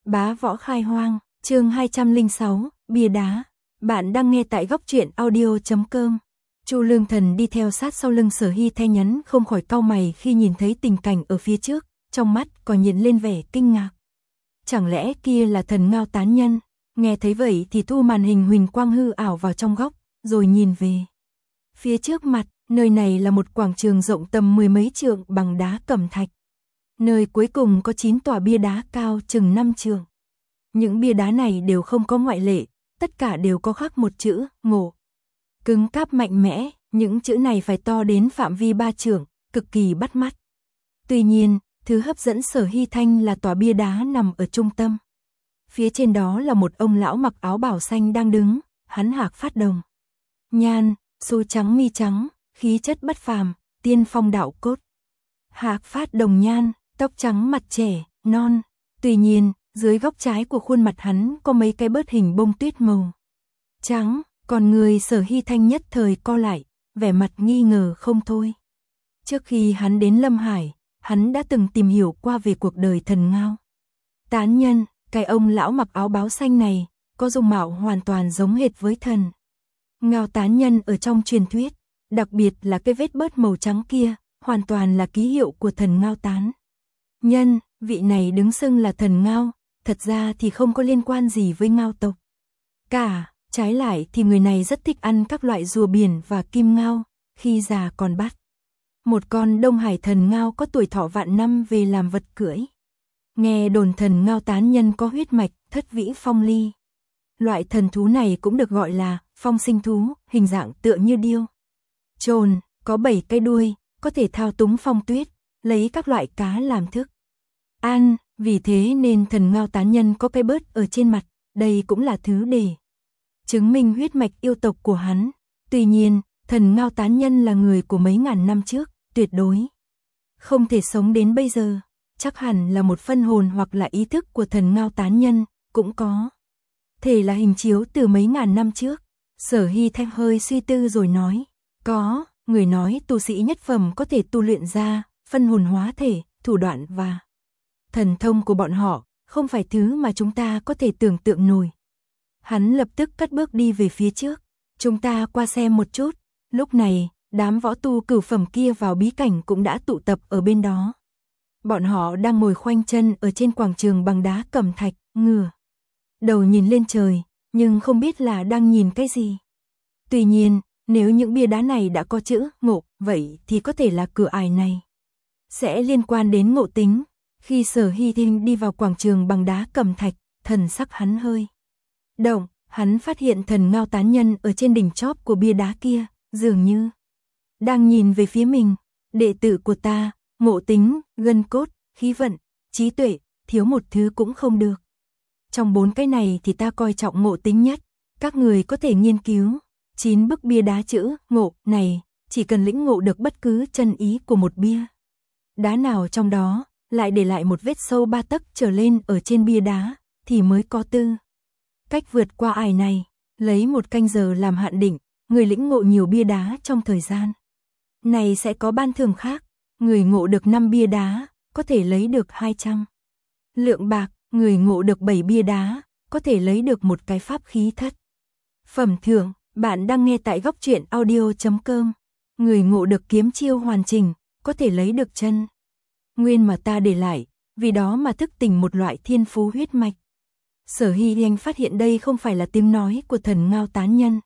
Bá võ khai hoang, chương 206, bia đá. Bạn đang nghe tại góc truyện audio.com. Chu Lương Thần đi theo sát sau lưng Sở Hy Thanh nhắn không khỏi cau mày khi nhìn thấy tình cảnh ở phía trước, trong mắt còn hiện lên vẻ kinh ngạc. Chẳng lẽ kia là Thần Ngao tán nhân? Nghe thấy vậy thì thu màn hình huỳnh quang hư ảo vào trong góc, rồi nhìn về phía trước mặt, nơi này là một quảng trường rộng tầm mười mấy trượng bằng đá cẩm thạch. Nơi cuối cùng có 9 tòa bia đá cao chừng 5 trượng. Những bia đá này đều không có ngoại lệ, tất cả đều có khắc một chữ, Ngộ. Cứng cáp mạnh mẽ, những chữ này phải to đến phạm vi 3 trượng, cực kỳ bắt mắt. Tuy nhiên, thứ hấp dẫn Sở Hy Thanh là tòa bia đá nằm ở trung tâm. Phía trên đó là một ông lão mặc áo bào xanh đang đứng, hắn Hạc Phát Đồng Nhan, xôi trắng mi trắng, khí chất bất phàm, tiên phong đạo cốt. Hạc Phát Đồng Nhan, tóc trắng mặt trẻ, non. Tuy nhiên, dưới góc trái của khuôn mặt hắn có mấy cái bớt hình bông tuyết màu trắng, còn người Sở Hy Thanh nhất thời co lại, vẻ mặt nghi ngờ không thôi. Trước khi hắn đến Lâm Hải, hắn đã từng tìm hiểu qua về cuộc đời Thần Ngao tán nhân. Cái ông lão mặc áo báo xanh này, có dung mạo hoàn toàn giống hệt với Thần Ngao tán nhân ở trong truyền thuyết, đặc biệt là cái vết bớt màu trắng kia, hoàn toàn là ký hiệu của Thần Ngao tán nhân. Vị này đứng xưng là Thần Ngao, thật ra thì không có liên quan gì với Ngao tộc cả, trái lại thì người này rất thích ăn các loại rùa biển và kim ngao, khi già còn bắt một con Đông Hải Thần Ngao có tuổi thọ vạn năm về làm vật cưỡi. Nghe đồn Thần Ngao tán nhân có huyết mạch thất vĩ phong ly. Loại thần thú này cũng được gọi là phong sinh thú, hình dạng tựa như điêu chồn, có 7 cái đuôi, có thể thao túng phong tuyết, lấy các loại cá làm thức ăn, vì thế nên Thần Ngao tán nhân có cái bớt ở trên mặt, đây cũng là thứ để chứng minh huyết mạch yêu tộc của hắn. Tuy nhiên, Thần Ngao tán nhân là người của mấy ngàn năm trước, tuyệt đối không thể sống đến bây giờ, chắc hẳn là một phân hồn hoặc là ý thức của Thần Ngao tán nhân, cũng có thể là hình chiếu từ mấy ngàn năm trước. Sở Hy Thanh hơi suy tư rồi nói, có người nói tu sĩ nhất phẩm có thể tu luyện ra phân hồn hóa thể, thủ đoạn và thần thông của bọn họ không phải thứ mà chúng ta có thể tưởng tượng nổi. Hắn lập tức cất bước đi về phía trước, chúng ta qua xem một chút. Lúc này, đám võ tu cửu phẩm kia vào bí cảnh cũng đã tụ tập ở bên đó. Bọn họ đang ngồi khoanh chân ở trên quảng trường bằng đá cẩm thạch, ngửa đầu nhìn lên trời, nhưng không biết là đang nhìn cái gì. Tuy nhiên, nếu những bia đá này đã có chữ Ngộ, vậy thì có thể là cửa ải này sẽ liên quan đến ngộ tính. Khi Sở Hy Thanh đi vào quảng trường bằng đá cẩm thạch, thần sắc hắn hơi động, hắn phát hiện Thần Ngao tán nhân ở trên đỉnh chóp của bia đá kia, dường như đang nhìn về phía mình. Đệ tử của ta, ngộ tính, gân cốt, khí vận, trí tuệ, thiếu một thứ cũng không được. Trong 4 cái này thì ta coi trọng ngộ tính nhất. Các người có thể nghiên cứu 9 bức bia đá chữ Ngộ này, chỉ cần lĩnh ngộ được bất cứ chân ý của một bia đá nào trong đó, lại để lại một vết sâu 3 tấc trở lên ở trên bia đá, thì mới có tư cách vượt qua ải này. Lấy 1 canh giờ làm hạn định, người lĩnh ngộ nhiều bia đá trong thời gian này sẽ có ban thưởng khác. Người ngộ được 5 bia đá, có thể lấy được 200 lượng bạc. Người ngộ được 7 bia đá, có thể lấy được một cái pháp khí thất phẩm thưởng. Bạn đang nghe tại góc truyện audio.com. Người ngộ được kiếm chiêu hoàn chỉnh, có thể lấy được chân nguyên mà ta để lại, vì đó mà thức tỉnh một loại thiên phú huyết mạch. Sở Hy Thanh phát hiện đây không phải là tiếng nói của Thần Ngao tán nhân,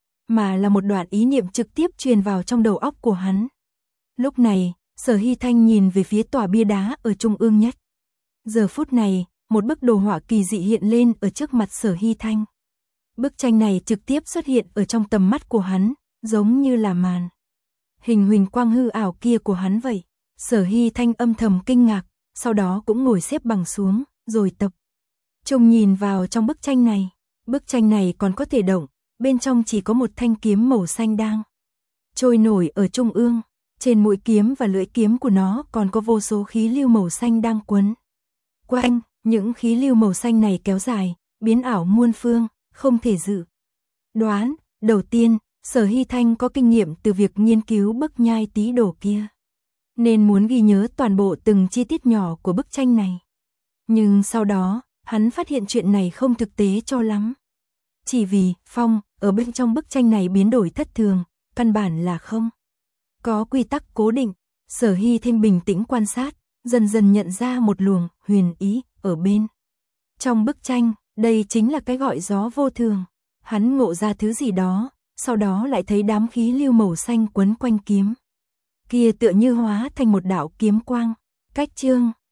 mà là một đoạn ý niệm trực tiếp truyền vào trong đầu óc của hắn. Lúc này, Sở Hy Thanh nhìn về phía tòa bia đá ở trung ương nhất. Giờ phút này, một bức đồ họa kỳ dị hiện lên ở trước mặt Sở Hy Thanh. Bức tranh này trực tiếp xuất hiện ở trong tầm mắt của hắn, giống như là màn hình huỳnh quang hư ảo kia của hắn vậy. Sở Hy Thanh âm thầm kinh ngạc, sau đó cũng ngồi xếp bằng xuống, rồi tập trung nhìn vào trong bức tranh này. Bức tranh này còn có thể động, bên trong chỉ có một thanh kiếm màu xanh đang trôi nổi ở trung ương. Trên mũi kiếm và lưỡi kiếm của nó còn có vô số khí lưu màu xanh đang quấn quanh. Những khí lưu màu xanh này kéo dài, biến ảo muôn phương, không thể dự đoán. Đầu tiên, Sở Hy Thanh có kinh nghiệm từ việc nghiên cứu bức nhai tí đồ kia, nên muốn ghi nhớ toàn bộ từng chi tiết nhỏ của bức tranh này. Nhưng sau đó, Hắn phát hiện chuyện này không thực tế cho lắm. Chỉ vì, phong, ở bên trong bức tranh này biến đổi thất thường, căn bản là không có quy tắc cố định. Sở Hy thêm bình tĩnh quan sát, dần dần nhận ra một luồng huyền ý ở bên trong bức tranh, đây chính là cái gọi gió vô thường. Hắn ngộ ra thứ gì đó, sau đó lại thấy đám khí lưu màu xanh quấn quanh kiếm kia tựa như hóa thành một đạo kiếm quang. Cách chương